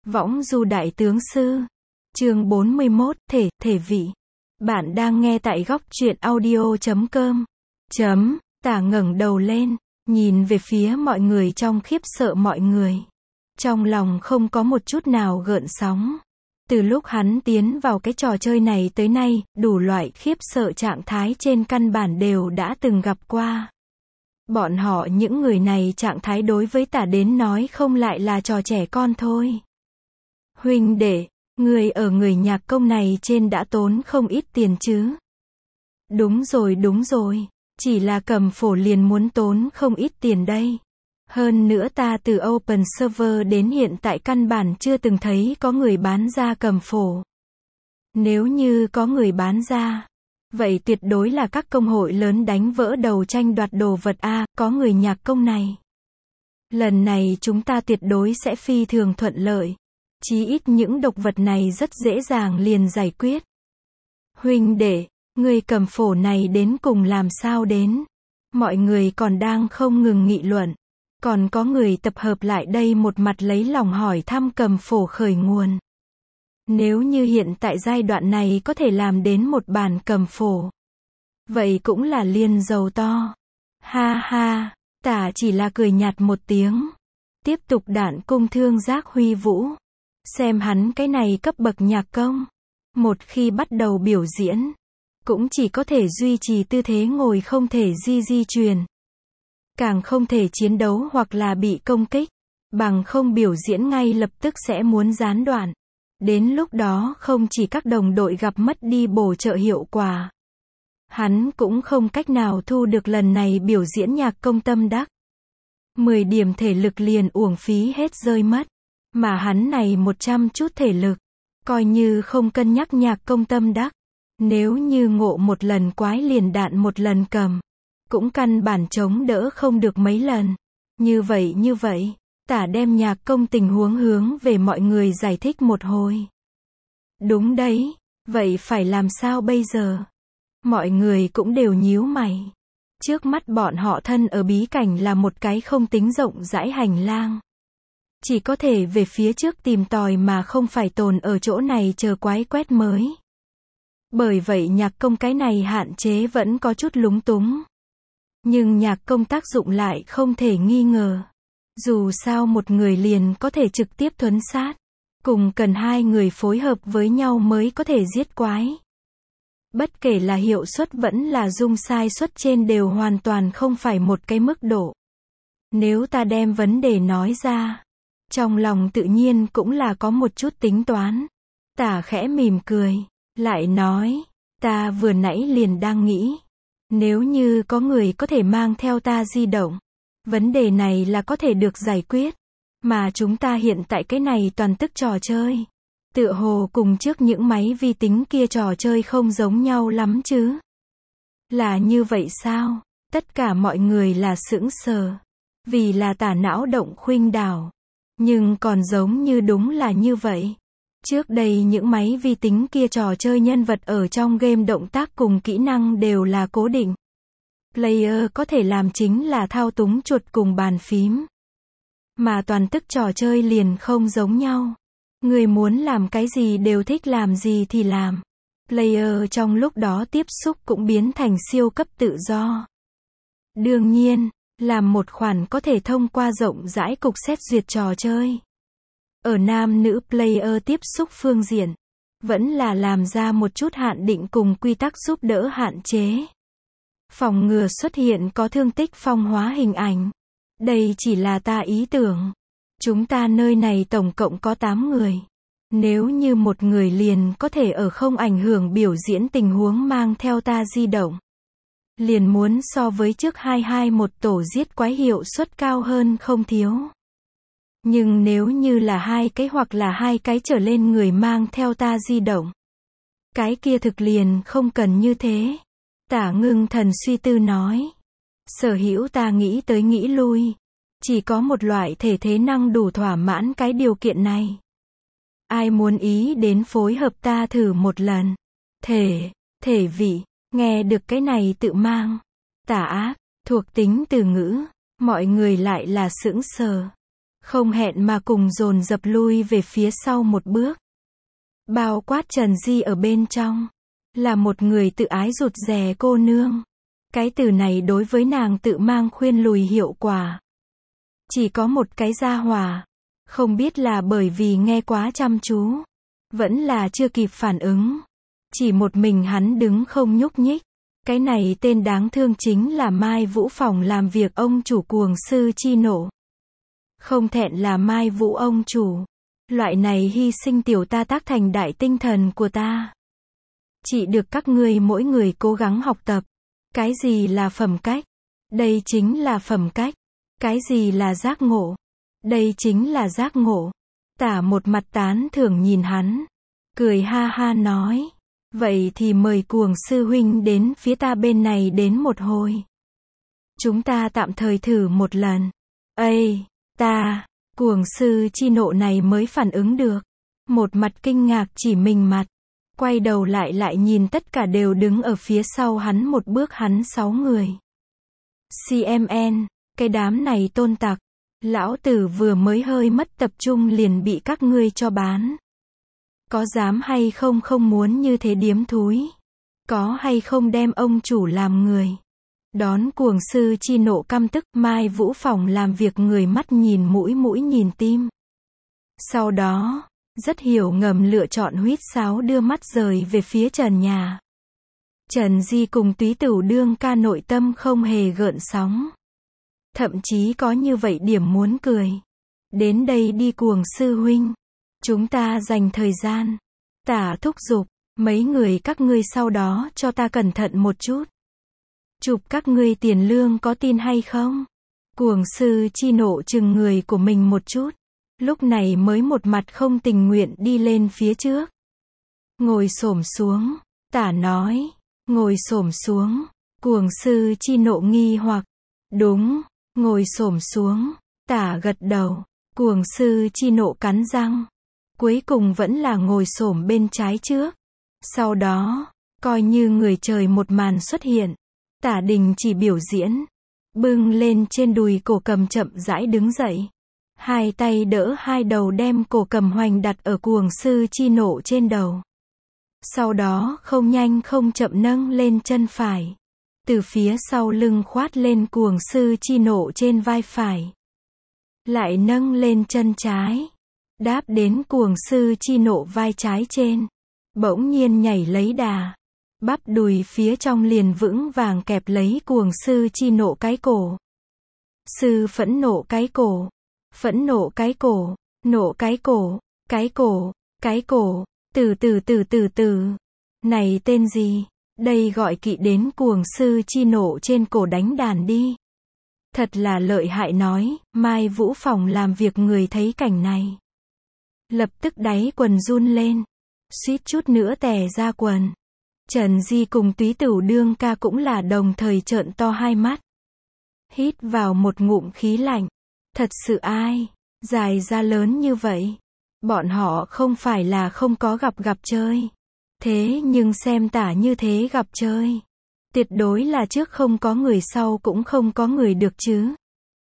Võng du đại tướng sư. Chương 41, thể vị. Bạn đang nghe tại góc truyện audio.com. Tả ngẩng đầu lên, nhìn về phía mọi người trong khiếp sợ mọi người. Trong lòng không có một chút nào gợn sóng. Từ lúc hắn tiến vào cái trò chơi này tới nay, đủ loại khiếp sợ trạng thái trên căn bản đều đã từng gặp qua. Bọn họ những người này trạng thái đối với tả đến nói không lại là trò trẻ con thôi. Huynh đệ, người ở người nhạc công này trên đã tốn không ít tiền chứ? Đúng rồi, chỉ là cầm phổ liền muốn tốn không ít tiền đây. Hơn nữa ta từ Open Server đến hiện tại căn bản chưa từng thấy có người bán ra cầm phổ. Nếu như có người bán ra, vậy tuyệt đối là các công hội lớn đánh vỡ đầu tranh đoạt đồ vật a, có người nhạc công này. Lần này chúng ta tuyệt đối sẽ phi thường thuận lợi. Chí ít những độc vật này rất dễ dàng liền giải quyết. Huynh đệ, người cầm phổ này đến cùng làm sao đến? Mọi người còn đang không ngừng nghị luận. Còn có người tập hợp lại đây một mặt lấy lòng hỏi thăm cầm phổ khởi nguồn. Nếu như hiện tại giai đoạn này có thể làm đến một bản cầm phổ, vậy cũng là liền giàu to. Ha ha, tả chỉ là cười nhạt một tiếng. Tiếp tục đạn cung thương giác huy vũ. Xem hắn cái này cấp bậc nhạc công. Một khi bắt đầu biểu diễn, cũng chỉ có thể duy trì tư thế ngồi, không thể di chuyển. Càng không thể chiến đấu hoặc là bị công kích. Bằng không biểu diễn ngay lập tức sẽ muốn gián đoạn. Đến lúc đó không chỉ các đồng đội gặp mất đi bổ trợ hiệu quả, hắn cũng không cách nào thu được lần này biểu diễn nhạc công tâm đắc. 10 điểm thể lực liền uổng phí hết rơi mất. Mà hắn này 100 chút thể lực, coi như không cân nhắc nhạc công tâm đắc. Nếu như ngộ một lần quái liền đạn một lần cầm, cũng căn bản chống đỡ không được mấy lần. Như vậy, tả đem nhạc công tình huống hướng về mọi người giải thích một hồi. Đúng đấy, vậy phải làm sao bây giờ? Mọi người cũng đều nhíu mày. Trước mắt bọn họ thân ở bí cảnh là một cái không tính rộng rãi hành lang. Chỉ có thể về phía trước tìm tòi mà không phải tồn ở chỗ này chờ quái quét mới. Bởi vậy nhạc công cái này hạn chế vẫn có chút lúng túng. Nhưng nhạc công tác dụng lại không thể nghi ngờ. Dù sao một người liền có thể trực tiếp thuấn sát. Cùng cần hai người phối hợp với nhau mới có thể giết quái. Bất kể là hiệu suất vẫn là dung sai suất trên đều hoàn toàn không phải một cái mức độ. Nếu ta đem vấn đề nói ra, trong lòng tự nhiên cũng là có một chút tính toán. Tả khẽ mỉm cười, lại nói, ta vừa nãy liền đang nghĩ, nếu như có người có thể mang theo ta di động, vấn đề này là có thể được giải quyết. Mà chúng ta hiện tại cái này toàn tức trò chơi, tựa hồ cùng trước những máy vi tính kia trò chơi không giống nhau lắm chứ. Là như vậy sao? Tất cả mọi người là sững sờ, vì là tả não động khuynh đảo. Nhưng còn giống như đúng là như vậy. Trước đây những máy vi tính kia trò chơi nhân vật ở trong game động tác cùng kỹ năng đều là cố định. Player có thể làm chính là thao túng chuột cùng bàn phím. Mà toàn tức trò chơi liền không giống nhau. Người muốn làm cái gì đều thích làm gì thì làm. Player trong lúc đó tiếp xúc cũng biến thành siêu cấp tự do. Đương nhiên, làm một khoản có thể thông qua rộng rãi cục xét duyệt trò chơi. Ở nam nữ player tiếp xúc phương diện, vẫn là làm ra một chút hạn định cùng quy tắc giúp đỡ hạn chế. Phòng ngừa xuất hiện có thương tích phong hóa hình ảnh. Đây chỉ là ta ý tưởng. Chúng ta nơi này tổng cộng có 8 người. Nếu như một người liền có thể ở không ảnh hưởng biểu diễn tình huống mang theo ta di động, liền muốn so với trước 2 một tổ giết quái hiệu suất cao hơn không thiếu. Nhưng nếu như là 2 cái hoặc là 2 cái trở lên người mang theo ta di động, cái kia thực liền không cần như thế. Tả ngưng thần suy tư nói. Sở hữu ta nghĩ tới nghĩ lui. Chỉ có một loại thể thế năng đủ thỏa mãn cái điều kiện này. Ai muốn ý đến phối hợp ta thử một lần? Thể vị. Nghe được cái này tự mang tà ác, thuộc tính từ ngữ, mọi người lại là sững sờ. không hẹn mà cùng dồn dập lui về phía sau một bước. Bao quát Trần Di ở bên trong. Là một người tự ái rụt rè cô nương. Cái từ này đối với nàng tự mang khuyên lùi hiệu quả. Chỉ có một cái gia hỏa. Không biết là bởi vì nghe quá chăm chú. Vẫn là chưa kịp phản ứng. Chỉ một mình hắn đứng không nhúc nhích. Cái này tên đáng thương chính là Mai Vũ phòng làm việc ông chủ Cuồng Sư Chi Nộ. Không thẹn là Mai Vũ ông chủ. Loại này hy sinh tiểu ta tác thành đại tinh thần của ta. Chỉ được các ngươi mỗi người cố gắng học tập. Cái gì là phẩm cách? Đây chính là phẩm cách. Cái gì là giác ngộ? Đây chính là giác ngộ. Tả một mặt tán thưởng nhìn hắn. Cười ha ha nói. Vậy thì mời Cuồng sư huynh đến phía ta bên này đến một hồi. Chúng ta tạm thời thử một lần. Ây, ta, Cuồng sư Chi Nộ này mới phản ứng được. Một mặt kinh ngạc chỉ mình mặt. Quay đầu lại nhìn tất cả đều đứng ở phía sau hắn một bước hắn 6 người. CMN, cái đám này tôn tặc. Lão tử vừa mới hơi mất tập trung liền bị các ngươi cho bán. Có dám hay không muốn như thế điếm thúi? Có hay không đem ông chủ làm người? Đón Cuồng sư Chi Nộ căm tức, Mai Vũ phòng làm việc người mắt nhìn mũi nhìn tim. Sau đó, rất hiểu ngầm lựa chọn huýt sáo đưa mắt rời về phía Trần nhà. Trần Di cùng Túy Tửu đương ca nội tâm không hề gợn sóng. Thậm chí có như vậy điểm muốn cười. Đến đây đi Cuồng sư huynh. Chúng ta dành thời gian. Tả thúc giục, mấy người các ngươi sau đó cho ta cẩn thận một chút. Chụp các ngươi tiền lương có tin hay không? Cuồng sư Chi Nộ chừng người của mình một chút. Lúc này mới một mặt không tình nguyện đi lên phía trước. Ngồi xổm xuống. Tả nói. Ngồi xổm xuống. Cuồng sư Chi Nộ nghi hoặc. Đúng. Ngồi xổm xuống. Tả gật đầu. Cuồng sư Chi Nộ cắn răng. Cuối cùng vẫn là ngồi xổm bên trái trước. Sau đó, coi như người trời một màn xuất hiện. Tả đình chỉ biểu diễn. Bưng lên trên đùi cổ cầm chậm rãi đứng dậy. Hai tay đỡ hai đầu đem cổ cầm hoành đặt ở Cuồng sư Chi Nộ trên đầu. Sau đó không nhanh không chậm nâng lên chân phải. Từ phía sau lưng khoát lên Cuồng sư Chi Nộ trên vai phải. Lại nâng lên chân trái. Đáp đến Cuồng sư Chi Nộ vai trái trên. Bỗng nhiên nhảy lấy đà. Bắp đùi phía trong liền vững vàng kẹp lấy Cuồng sư Chi Nộ cái cổ. Sư phẫn nộ cái cổ. Phẫn nộ cái cổ. Nộ cái cổ. Cái cổ. Cái cổ. Từ. Này tên gì? Đây gọi kỵ đến Cuồng sư Chi Nộ trên cổ đánh đàn đi. Thật là lợi hại nói. Mai Vũ phòng làm việc người thấy cảnh này. Lập tức đáy quần run lên. Suýt chút nữa tè ra quần. Trần Di cùng Túy Tửu đương ca cũng là đồng thời trợn to hai mắt. Hít vào một ngụm khí lạnh. Thật sự ai? Dài ra lớn như vậy. Bọn họ không phải là không có gặp chơi. Thế nhưng xem tả như thế gặp chơi. Tuyệt đối là trước không có người sau cũng không có người được chứ.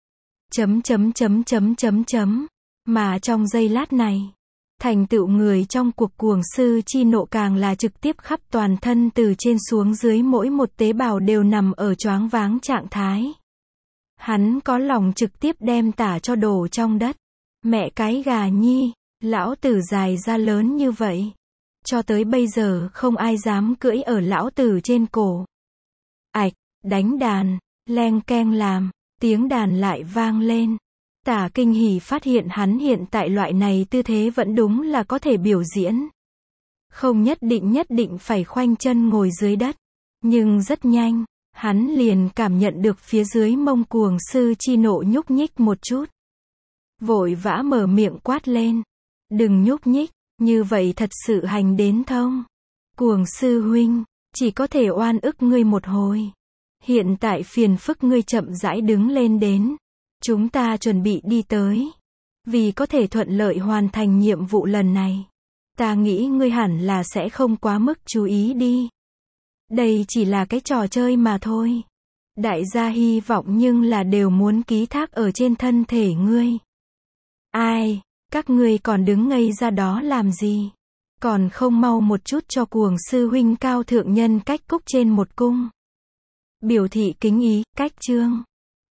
Mà trong giây lát này. Thành tựu người trong cuộc Cuồng sư Chi Nộ càng là trực tiếp khắp toàn thân từ trên xuống dưới mỗi một tế bào đều nằm ở choáng váng trạng thái. Hắn có lòng trực tiếp đem tả cho đổ trong đất. Mẹ cái gà nhi, lão tử dài ra lớn như vậy. Cho tới bây giờ không ai dám cưỡi ở lão tử trên cổ. Ạch, đánh đàn, leng keng làm, tiếng đàn lại vang lên. Tả kinh hỉ phát hiện hắn hiện tại loại này tư thế vẫn đúng là có thể biểu diễn. Không nhất định phải khoanh chân ngồi dưới đất. Nhưng rất nhanh, hắn liền cảm nhận được phía dưới mông Cuồng sư Chi Nộ nhúc nhích một chút. Vội vã mở miệng quát lên. Đừng nhúc nhích, như vậy thật sự hành đến thông. Cuồng sư huynh, chỉ có thể oan ức ngươi một hồi. Hiện tại phiền phức ngươi chậm rãi đứng lên đến. Chúng ta chuẩn bị đi tới. Vì có thể thuận lợi hoàn thành nhiệm vụ lần này. Ta nghĩ ngươi hẳn là sẽ không quá mức chú ý đi. Đây chỉ là cái trò chơi mà thôi. Đại gia hy vọng nhưng là đều muốn ký thác ở trên thân thể ngươi. Ai, các ngươi còn đứng ngây ra đó làm gì? Còn không mau một chút cho cuồng sư huynh cao thượng nhân cách cúc trên một cung. Biểu thị kính ý, cách trương.